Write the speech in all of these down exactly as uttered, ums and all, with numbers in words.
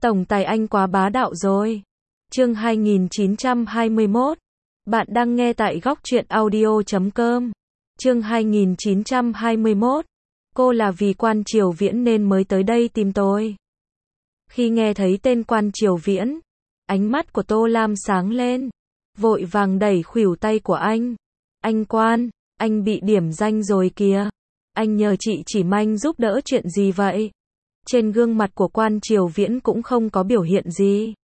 Tổng tài anh quá bá đạo rồi. Chương hai nghìn chín trăm hai mươi mốt. Bạn đang nghe tại góc truyện audio chấm com. Chương hai nghìn chín trăm hai mươi mốt. Cô là vì Quan Triều Viễn nên mới tới đây tìm tôi. Khi nghe thấy tên Quan Triều Viễn, ánh mắt của Tô Lam sáng lên, vội vàng đẩy khuỷu tay của anh. Anh Quan, anh bị điểm danh rồi kìa. Anh nhờ chị chỉ Manh giúp đỡ chuyện gì vậy? Trên gương mặt của Quan Triều Viễn cũng không có biểu hiện gì.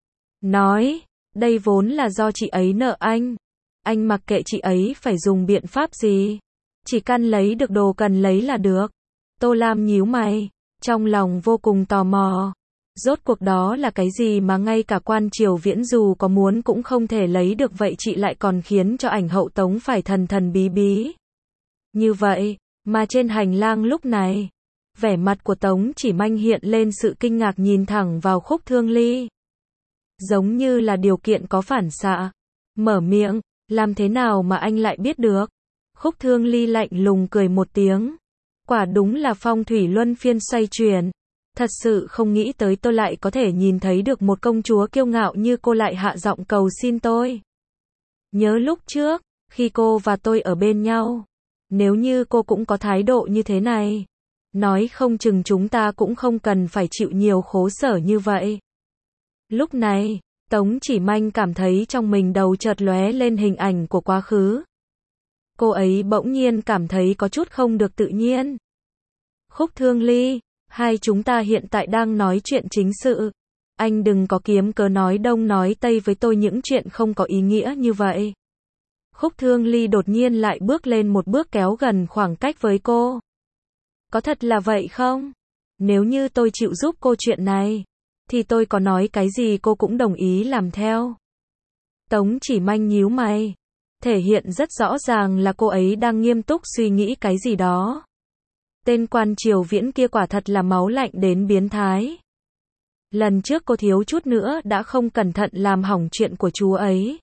Nói, đây vốn là do chị ấy nợ anh. Anh mặc kệ chị ấy phải dùng biện pháp gì. Chỉ cần lấy được đồ cần lấy là được. Tô Lam nhíu mày, trong lòng vô cùng tò mò. Rốt cuộc đó là cái gì mà ngay cả Quan Triều Viễn dù có muốn cũng không thể lấy được, vậy chị lại còn khiến cho ảnh hậu Tống phải thần thần bí bí. Như vậy, mà trên hành lang lúc này, vẻ mặt của Tống Chỉ Manh hiện lên sự kinh ngạc, nhìn thẳng vào Khúc Thương Ly. Giống như là điều kiện có phản xạ. Mở miệng, làm thế nào mà anh lại biết được? Khúc Thương Ly lạnh lùng cười một tiếng. Quả đúng là phong thủy luân phiên xoay chuyển. Thật sự không nghĩ tới tôi lại có thể nhìn thấy được một công chúa kiêu ngạo như cô lại hạ giọng cầu xin tôi. Nhớ lúc trước, khi cô và tôi ở bên nhau, nếu như cô cũng có thái độ như thế này, nói không chừng chúng ta cũng không cần phải chịu nhiều khổ sở như vậy. Lúc này, Tống Chỉ Manh cảm thấy trong mình đầu chợt lóe lên hình ảnh của quá khứ. Cô ấy bỗng nhiên cảm thấy có chút không được tự nhiên. Khúc Thương Ly, hai chúng ta hiện tại đang nói chuyện chính sự. Anh đừng có kiếm cớ nói đông nói tây với tôi những chuyện không có ý nghĩa như vậy. Khúc Thương Ly đột nhiên lại bước lên một bước, kéo gần khoảng cách với cô. Có thật là vậy không? Nếu như tôi chịu giúp cô chuyện này, thì tôi có nói cái gì cô cũng đồng ý làm theo. Tống Chỉ Manh nhíu mày, thể hiện rất rõ ràng là cô ấy đang nghiêm túc suy nghĩ cái gì đó. Tên Quan Triều Viễn kia quả thật là máu lạnh đến biến thái. Lần trước cô thiếu chút nữa đã không cẩn thận làm hỏng chuyện của chú ấy.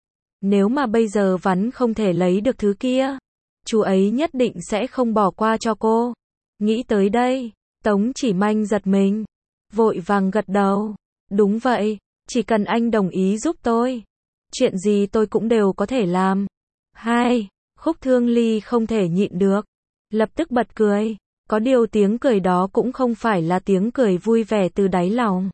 Nếu mà bây giờ vẫn không thể lấy được thứ kia, chú ấy nhất định sẽ không bỏ qua cho cô. Nghĩ tới đây, Tống Chỉ Manh giật mình, vội vàng gật đầu. Đúng vậy, chỉ cần anh đồng ý giúp tôi, chuyện gì tôi cũng đều có thể làm. Hai, Khúc Thương Ly không thể nhịn được, lập tức bật cười. Có điều tiếng cười đó cũng không phải là tiếng cười vui vẻ từ đáy lòng,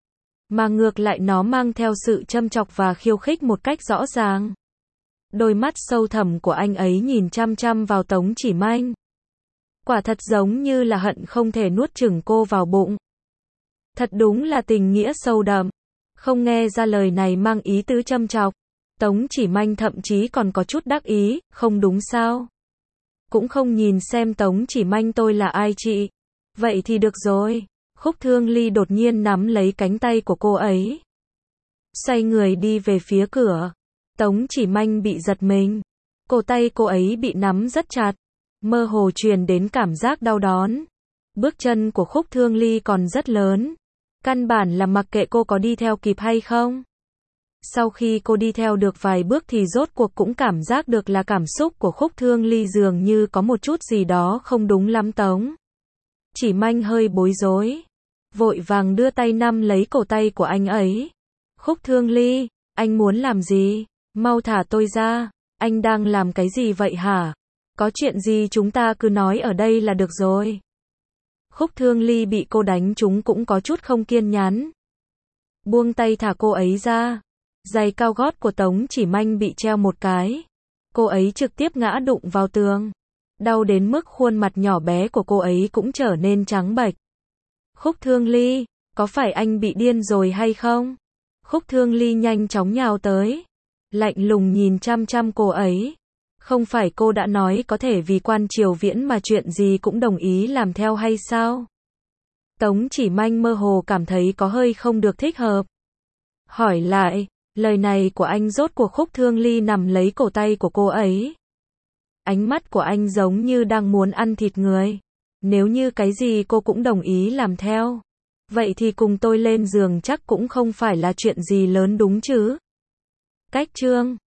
mà ngược lại nó mang theo sự châm chọc và khiêu khích một cách rõ ràng. Đôi mắt sâu thẳm của anh ấy nhìn chăm chăm vào Tống Chỉ Manh. Quả thật giống như là hận không thể nuốt chửng cô vào bụng. Thật đúng là tình nghĩa sâu đậm. Không nghe ra lời này mang ý tứ châm chọc, Tống Chỉ Manh thậm chí còn có chút đắc ý, không đúng sao? Cũng không nhìn xem Tống Chỉ Manh tôi là ai chị. Vậy thì được rồi. Khúc Thương Ly đột nhiên nắm lấy cánh tay của cô ấy, xoay người đi về phía cửa. Tống Chỉ Manh bị giật mình. Cổ tay cô ấy bị nắm rất chặt, mơ hồ truyền đến cảm giác đau đớn. Bước chân của Khúc Thương Ly còn rất lớn, căn bản là mặc kệ cô có đi theo kịp hay không. Sau khi cô đi theo được vài bước thì rốt cuộc cũng cảm giác được là cảm xúc của Khúc Thương Ly dường như có một chút gì đó không đúng lắm. Tống Chỉ Manh hơi bối rối, vội vàng đưa tay nắm lấy cổ tay của anh ấy. Khúc Thương Ly, anh muốn làm gì? Mau thả tôi ra. Anh đang làm cái gì vậy hả? Có chuyện gì chúng ta cứ nói ở đây là được rồi. Khúc Thương Ly bị cô đánh trúng cũng có chút không kiên nhẫn, buông tay thả cô ấy ra. Giày cao gót của Tống Chỉ Manh bị treo một cái, cô ấy trực tiếp ngã đụng vào tường, đau đến mức khuôn mặt nhỏ bé của cô ấy cũng trở nên trắng bệch. Khúc Thương Ly, có phải anh bị điên rồi hay không? Khúc Thương Ly nhanh chóng nhào tới, lạnh lùng nhìn chăm chăm cô ấy. Không phải cô đã nói có thể vì Quan Triều Viễn mà chuyện gì cũng đồng ý làm theo hay sao? Tống Chỉ Manh mơ hồ cảm thấy có hơi không được thích hợp, hỏi lại. Lời này của anh rốt cuộc. Khúc Thương Ly nắm lấy cổ tay của cô ấy. Ánh mắt của anh giống như đang muốn ăn thịt người. Nếu như cái gì cô cũng đồng ý làm theo, vậy thì cùng tôi lên giường chắc cũng không phải là chuyện gì lớn đúng chứ? Cách chương